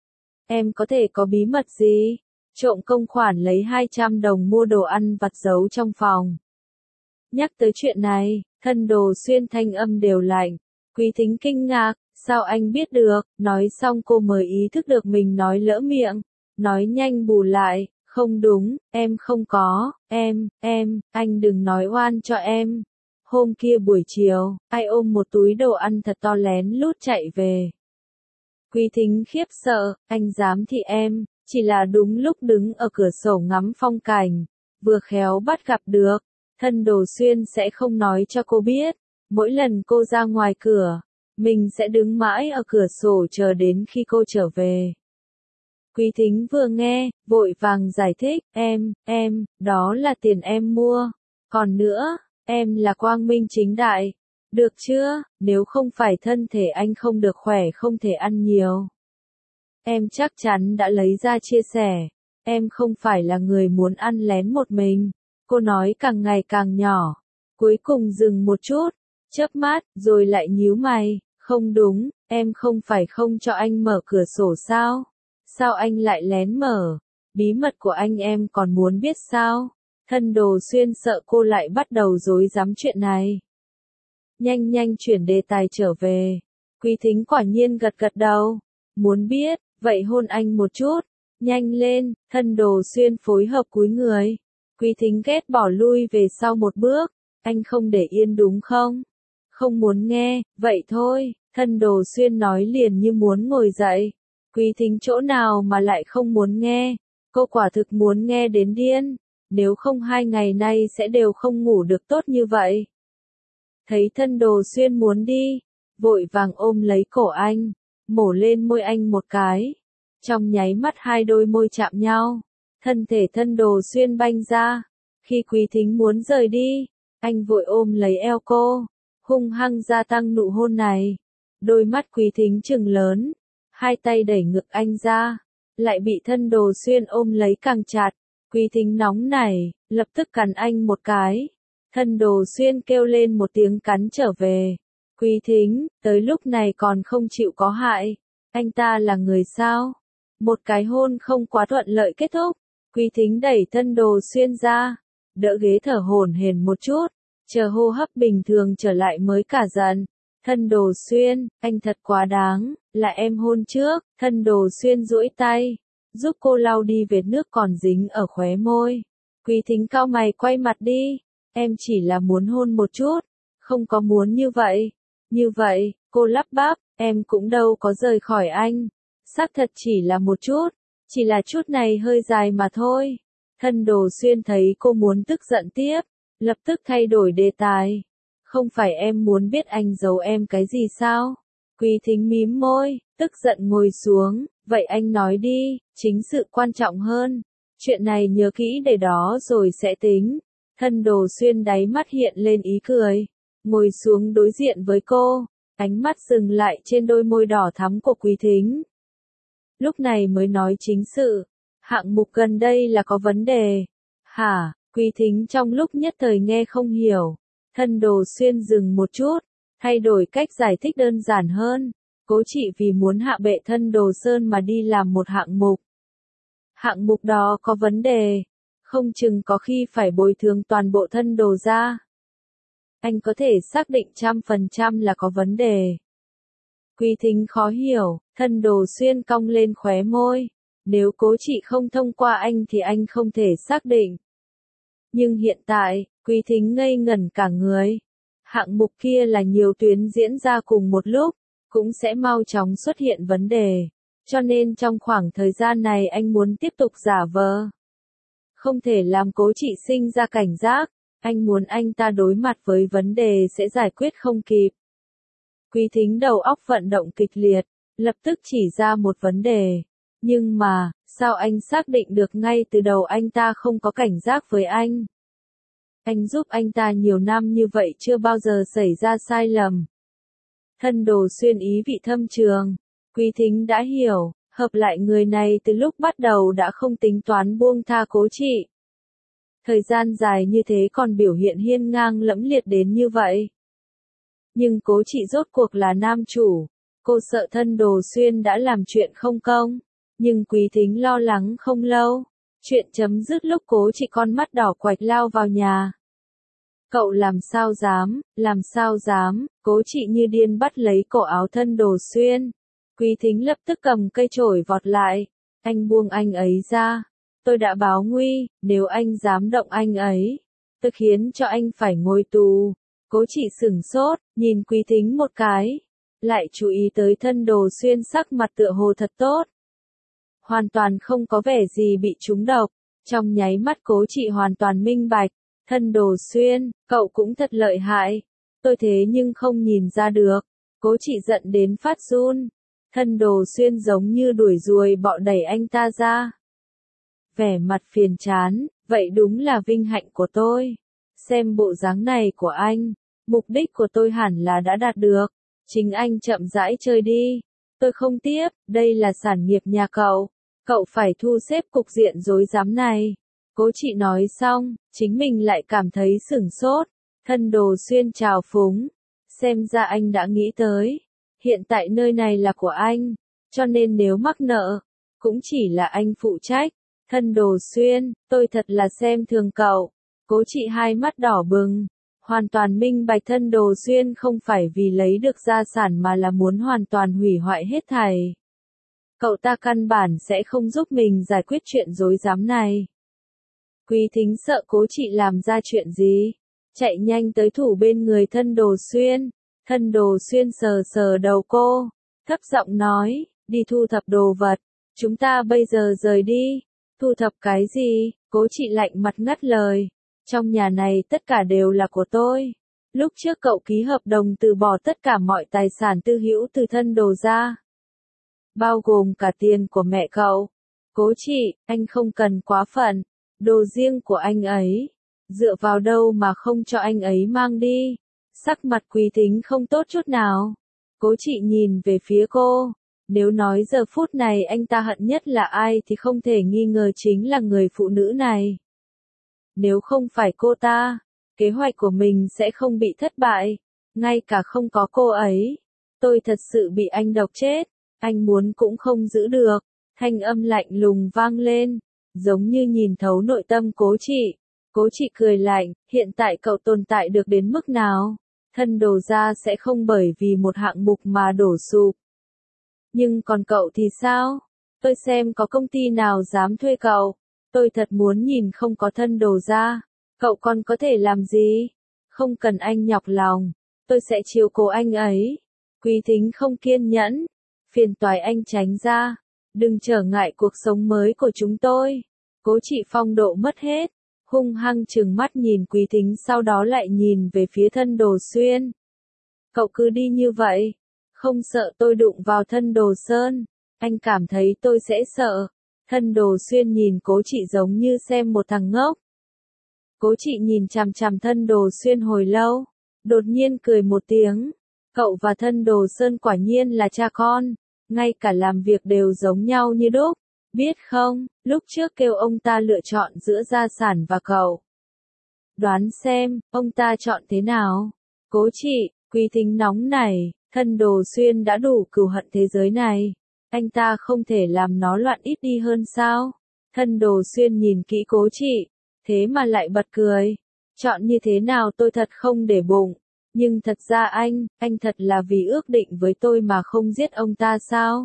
Em có thể có bí mật gì? Trộm công khoản lấy hai trăm đồng mua đồ ăn vặt giấu trong phòng. Nhắc tới chuyện này, Thân Đồ Xuyên thanh âm đều lạnh. Quý Thính kinh ngạc, sao anh biết được? Nói xong cô mới ý thức được mình nói lỡ miệng. Nói nhanh bù lại. Không đúng, em không có, em, em, anh đừng nói oan cho em. Hôm kia buổi chiều, ai ôm một túi đồ ăn thật to lén lút chạy về. Quý Thính khiếp sợ, anh dám thì em, chỉ là đúng lúc đứng ở cửa sổ ngắm phong cảnh, vừa khéo bắt gặp được. Thân Đồ Xuyên sẽ không nói cho cô biết, mỗi lần cô ra ngoài cửa, mình sẽ đứng mãi ở cửa sổ chờ đến khi cô trở về. Quý Thính vừa nghe, vội vàng giải thích, em, em, đó là tiền em mua. Còn nữa, em là quang minh chính đại. Được chưa, nếu không phải thân thể anh không được khỏe không thể ăn nhiều. Em chắc chắn đã lấy ra chia sẻ. Em không phải là người muốn ăn lén một mình. Cô nói càng ngày càng nhỏ. Cuối cùng dừng một chút, chớp mắt, rồi lại nhíu mày. Không đúng, em không phải không cho anh mở cửa sổ sao? Sao anh lại lén mở? Bí mật của anh em còn muốn biết sao? Thân Đồ Xuyên sợ cô lại bắt đầu dối dám chuyện này. Nhanh nhanh chuyển đề tài trở về. Quý Thính quả nhiên gật gật đầu. Muốn biết, vậy hôn anh một chút. Nhanh lên, Thân Đồ Xuyên phối hợp cúi người. Quý Thính ghét bỏ lui về sau một bước. Anh không để yên đúng không? Không muốn nghe, vậy thôi. Thân Đồ Xuyên nói liền như muốn ngồi dậy. Quý Thính chỗ nào mà lại không muốn nghe, cô quả thực muốn nghe đến điên, nếu không hai ngày nay sẽ đều không ngủ được tốt như vậy. Thấy Thân Đồ Xuyên muốn đi, vội vàng ôm lấy cổ anh, mổ lên môi anh một cái, trong nháy mắt hai đôi môi chạm nhau, thân thể Thân Đồ Xuyên banh ra, khi Quý Thính muốn rời đi, anh vội ôm lấy eo cô, hung hăng gia tăng nụ hôn này, đôi mắt Quý Thính trừng lớn. Hai tay đẩy ngực anh ra, lại bị Thân Đồ Xuyên ôm lấy càng chặt. Quý Thính nóng nảy, lập tức cắn anh một cái. Thân Đồ Xuyên kêu lên một tiếng cắn trở về. Quý Thính, tới lúc này còn không chịu có hại. Anh ta là người sao? Một cái hôn không quá thuận lợi kết thúc. Quý Thính đẩy Thân Đồ Xuyên ra, đỡ ghế thở hổn hển một chút, chờ hô hấp bình thường trở lại mới cả giận. Thân Đồ Xuyên, anh thật quá đáng, là em hôn trước. Thân Đồ Xuyên duỗi tay, giúp cô lau đi vệt nước còn dính ở khóe môi. Quý Thính cau mày quay mặt đi, em chỉ là muốn hôn một chút, không có muốn như vậy. Như vậy, cô lắp bắp, em cũng đâu có rời khỏi anh. Xác thật chỉ là một chút, chỉ là chút này hơi dài mà thôi. Thân Đồ Xuyên thấy cô muốn tức giận tiếp, lập tức thay đổi đề tài. Không phải em muốn biết anh giấu em cái gì sao? Quý Thính mím môi, tức giận ngồi xuống, vậy anh nói đi, chính sự quan trọng hơn. Chuyện này nhớ kỹ để đó rồi sẽ tính. Thân Đồ Xuyên đáy mắt hiện lên ý cười, ngồi xuống đối diện với cô, ánh mắt dừng lại trên đôi môi đỏ thắm của Quý Thính. Lúc này mới nói chính sự, hạng mục gần đây là có vấn đề. Hả, Quý Thính trong lúc nhất thời nghe không hiểu. Thân Đồ Xuyên dừng một chút, thay đổi cách giải thích đơn giản hơn. Cố chị vì muốn hạ bệ Thân Đồ Sơn mà đi làm một hạng mục. Hạng mục đó có vấn đề, không chừng có khi phải bồi thường toàn bộ Thân Đồ ra. Anh có thể xác định trăm phần trăm là có vấn đề. Quý Thính khó hiểu, Thân Đồ Xuyên cong lên khóe môi. Nếu cố chị không thông qua anh thì anh không thể xác định. Nhưng hiện tại, Quý Thính ngây ngẩn cả người. Hạng mục kia là nhiều tuyến diễn ra cùng một lúc, cũng sẽ mau chóng xuất hiện vấn đề. Cho nên trong khoảng thời gian này anh muốn tiếp tục giả vờ. Không thể làm cố chị sinh ra cảnh giác, anh muốn anh ta đối mặt với vấn đề sẽ giải quyết không kịp. Quý Thính đầu óc vận động kịch liệt, lập tức chỉ ra một vấn đề. Nhưng mà, sao anh xác định được ngay từ đầu anh ta không có cảnh giác với anh? Anh giúp anh ta nhiều năm như vậy chưa bao giờ xảy ra sai lầm. Thân Đồ Xuyên ý vị thâm trường. Quý Thính đã hiểu, hợp lại người này từ lúc bắt đầu đã không tính toán buông tha cố chị. Thời gian dài như thế còn biểu hiện hiên ngang lẫm liệt đến như vậy. Nhưng cố chị rốt cuộc là nam chủ. Cô sợ Thân Đồ Xuyên đã làm chuyện không công. Nhưng Quý Thính lo lắng không lâu. Chuyện chấm dứt lúc cố chị con mắt đỏ quạch lao vào nhà. Cậu làm sao dám, làm sao dám, cố chị như điên bắt lấy cổ áo Thân Đồ Xuyên. Quý Thính lập tức cầm cây chổi vọt lại. Anh buông anh ấy ra. Tôi đã báo nguy, nếu anh dám động anh ấy, tôi khiến cho anh phải ngồi tù. Cố chị sửng sốt, nhìn Quý Thính một cái. Lại chú ý tới Thân Đồ Xuyên sắc mặt tựa hồ thật tốt. Hoàn toàn không có vẻ gì bị trúng độc. Trong nháy mắt cố chị hoàn toàn minh bạch. Thân Đồ Xuyên, cậu cũng thật lợi hại. Tôi thế nhưng không nhìn ra được. Cố chị giận đến phát run. Thân Đồ Xuyên giống như đuổi ruồi bọ đẩy anh ta ra. Vẻ mặt phiền chán, vậy đúng là vinh hạnh của tôi. Xem bộ dáng này của anh, mục đích của tôi hẳn là đã đạt được. Chính anh chậm rãi chơi đi. Tôi không tiếp, đây là sản nghiệp nhà cậu. Cậu phải thu xếp cục diện rối rắm này. Cố chị nói xong, chính mình lại cảm thấy sửng sốt. Thân Đồ Xuyên trào phúng. Xem ra anh đã nghĩ tới. Hiện tại nơi này là của anh. Cho nên nếu mắc nợ, cũng chỉ là anh phụ trách. Thân Đồ Xuyên, tôi thật là xem thường cậu. Cố chị hai mắt đỏ bừng. Hoàn toàn minh bạch Thân Đồ Xuyên không phải vì lấy được gia sản mà là muốn hoàn toàn hủy hoại hết thảy. Cậu ta căn bản sẽ không giúp mình giải quyết chuyện rối rắm này. Quý Thính sợ cố chị làm ra chuyện gì. Chạy nhanh tới thủ bên người Thân Đồ Xuyên. Thân Đồ Xuyên sờ sờ đầu cô. Thấp giọng nói, đi thu thập đồ vật. Chúng ta bây giờ rời đi. Thu thập cái gì? Cố chị lạnh mặt ngắt lời. Trong nhà này tất cả đều là của tôi. Lúc trước cậu ký hợp đồng từ bỏ tất cả mọi tài sản tư hữu từ Thân Đồ ra. Bao gồm cả tiền của mẹ cậu. Cố chị, anh không cần quá phận. Đồ riêng của anh ấy. Dựa vào đâu mà không cho anh ấy mang đi. Sắc mặt Quý Thính không tốt chút nào. Cố chị nhìn về phía cô. Nếu nói giờ phút này anh ta hận nhất là ai thì không thể nghi ngờ chính là người phụ nữ này. Nếu không phải cô ta, kế hoạch của mình sẽ không bị thất bại. Ngay cả không có cô ấy. Tôi thật sự bị anh độc chết. Anh muốn cũng không giữ được. Thanh âm lạnh lùng vang lên. Giống như nhìn thấu nội tâm cố chị. Cố chị cười lạnh, hiện tại cậu tồn tại được đến mức nào? Thân Đồ ra sẽ không bởi vì một hạng mục mà đổ sụp. Nhưng còn cậu thì sao? Tôi xem có công ty nào dám thuê cậu. Tôi thật muốn nhìn không có Thân Đồ ra. Cậu còn có thể làm gì? Không cần anh nhọc lòng. Tôi sẽ chiếu cố anh ấy. Quý Thính không kiên nhẫn. Phiền toái anh tránh ra. Đừng trở ngại cuộc sống mới của chúng tôi. Cố chị phong độ mất hết. Hung hăng trừng mắt nhìn Quý Thính sau đó lại nhìn về phía Thân Đồ Xuyên. Cậu cứ đi như vậy. Không sợ tôi đụng vào Thân Đồ Sơn. Anh cảm thấy tôi sẽ sợ. Thân Đồ Xuyên nhìn cố chị giống như xem một thằng ngốc. Cố chị nhìn chằm chằm Thân Đồ Xuyên hồi lâu. Đột nhiên cười một tiếng. Cậu và Thân Đồ Sơn quả nhiên là cha con. Ngay cả làm việc đều giống nhau như đúc. Biết không, lúc trước kêu ông ta lựa chọn giữa gia sản và cậu. Đoán xem, ông ta chọn thế nào? Cố Trị, Quý Thính nóng nảy, thân Đồ Xuyên đã đủ cừu hận thế giới này. Anh ta không thể làm nó loạn ít đi hơn sao? Thân Đồ Xuyên nhìn kỹ Cố Trị, thế mà lại bật cười. Chọn như thế nào tôi thật không để bụng. Nhưng thật ra anh, anh thật là vì ước định với tôi mà không giết ông ta sao?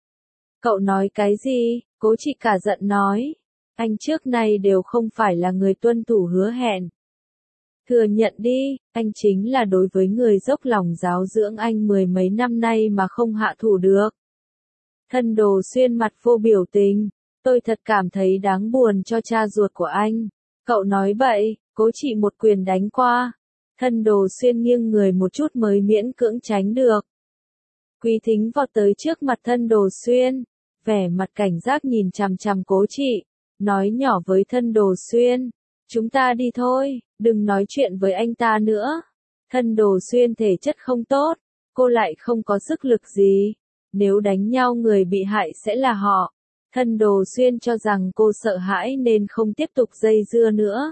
Cậu nói cái gì? Cố Trị cả giận nói. Anh trước nay đều không phải là người tuân thủ hứa hẹn. Thừa nhận đi, anh chính là đối với người dốc lòng giáo dưỡng anh mười mấy năm nay mà không hạ thủ được. Thân Đồ Xuyên mặt vô biểu tình. Tôi thật cảm thấy đáng buồn cho cha ruột của anh. Cậu nói bậy, Cố Trị một quyền đánh qua. Thân Đồ Xuyên nghiêng người một chút mới miễn cưỡng tránh được. Quý Thính vọt tới trước mặt thân Đồ Xuyên, vẻ mặt cảnh giác nhìn chằm chằm Cố Trị, nói nhỏ với thân Đồ Xuyên, chúng ta đi thôi, đừng nói chuyện với anh ta nữa. Thân Đồ Xuyên thể chất không tốt, cô lại không có sức lực gì, nếu đánh nhau người bị hại sẽ là họ. Thân Đồ Xuyên cho rằng cô sợ hãi nên không tiếp tục dây dưa nữa.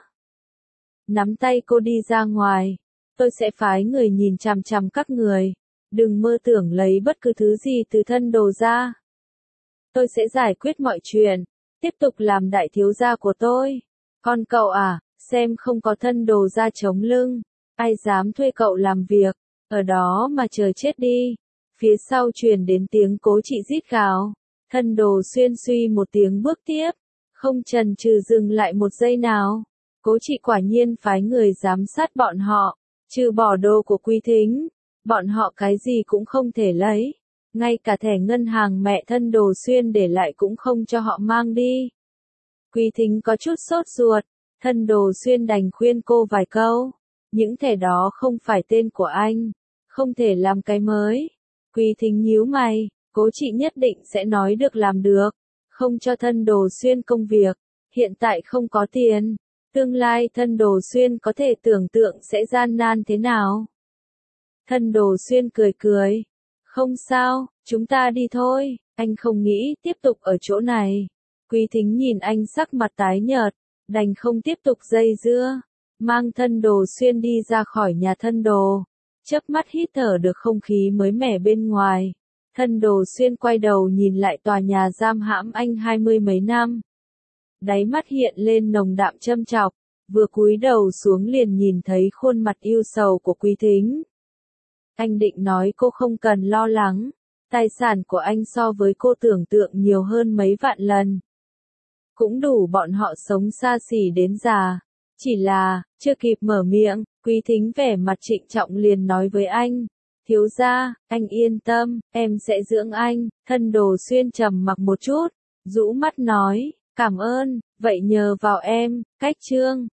Nắm tay cô đi ra ngoài, tôi sẽ phái người nhìn chằm chằm các người, đừng mơ tưởng lấy bất cứ thứ gì từ thân Đồ ra. Tôi sẽ giải quyết mọi chuyện, tiếp tục làm đại thiếu gia của tôi. Còn cậu à, xem không có thân Đồ ra chống lưng, ai dám thuê cậu làm việc, ở đó mà chờ chết đi. Phía sau truyền đến tiếng Cố Trị rít gào, thân Đồ Xuyên suy một tiếng bước tiếp, không chần chừ dừng lại một giây nào. Cố Trị quả nhiên phái người giám sát bọn họ, trừ bỏ đồ của Quý Thính, bọn họ cái gì cũng không thể lấy, ngay cả thẻ ngân hàng mẹ thân Đồ Xuyên để lại cũng không cho họ mang đi. Quý Thính có chút sốt ruột, thân Đồ Xuyên đành khuyên cô vài câu, những thẻ đó không phải tên của anh, không thể làm cái mới. Quý Thính nhíu mày, Cố Trị nhất định sẽ nói được làm được, không cho thân Đồ Xuyên công việc, hiện tại không có tiền. Tương lai thân Đồ Xuyên có thể tưởng tượng sẽ gian nan thế nào. Thân Đồ Xuyên cười cười. Không sao, chúng ta đi thôi, anh không nghĩ tiếp tục ở chỗ này. Quý Thính nhìn anh sắc mặt tái nhợt, đành không tiếp tục dây dưa. Mang thân Đồ Xuyên đi ra khỏi nhà thân Đồ. Chớp mắt hít thở được không khí mới mẻ bên ngoài. Thân Đồ Xuyên quay đầu nhìn lại tòa nhà giam hãm anh hai mươi mấy năm. Đáy mắt hiện lên nồng đạm châm chọc, vừa cúi đầu xuống liền nhìn thấy khuôn mặt yêu sầu của Quý Thính. Anh định nói cô không cần lo lắng, tài sản của anh so với cô tưởng tượng nhiều hơn mấy vạn lần. Cũng đủ bọn họ sống xa xỉ đến già. Chỉ là, chưa kịp mở miệng, Quý Thính vẻ mặt trịnh trọng liền nói với anh. Thiếu gia, anh yên tâm, em sẽ dưỡng anh. Thân Đồ Xuyên trầm mặc một chút, rũ mắt nói. Cảm ơn, vậy nhờ vào em. Cách chương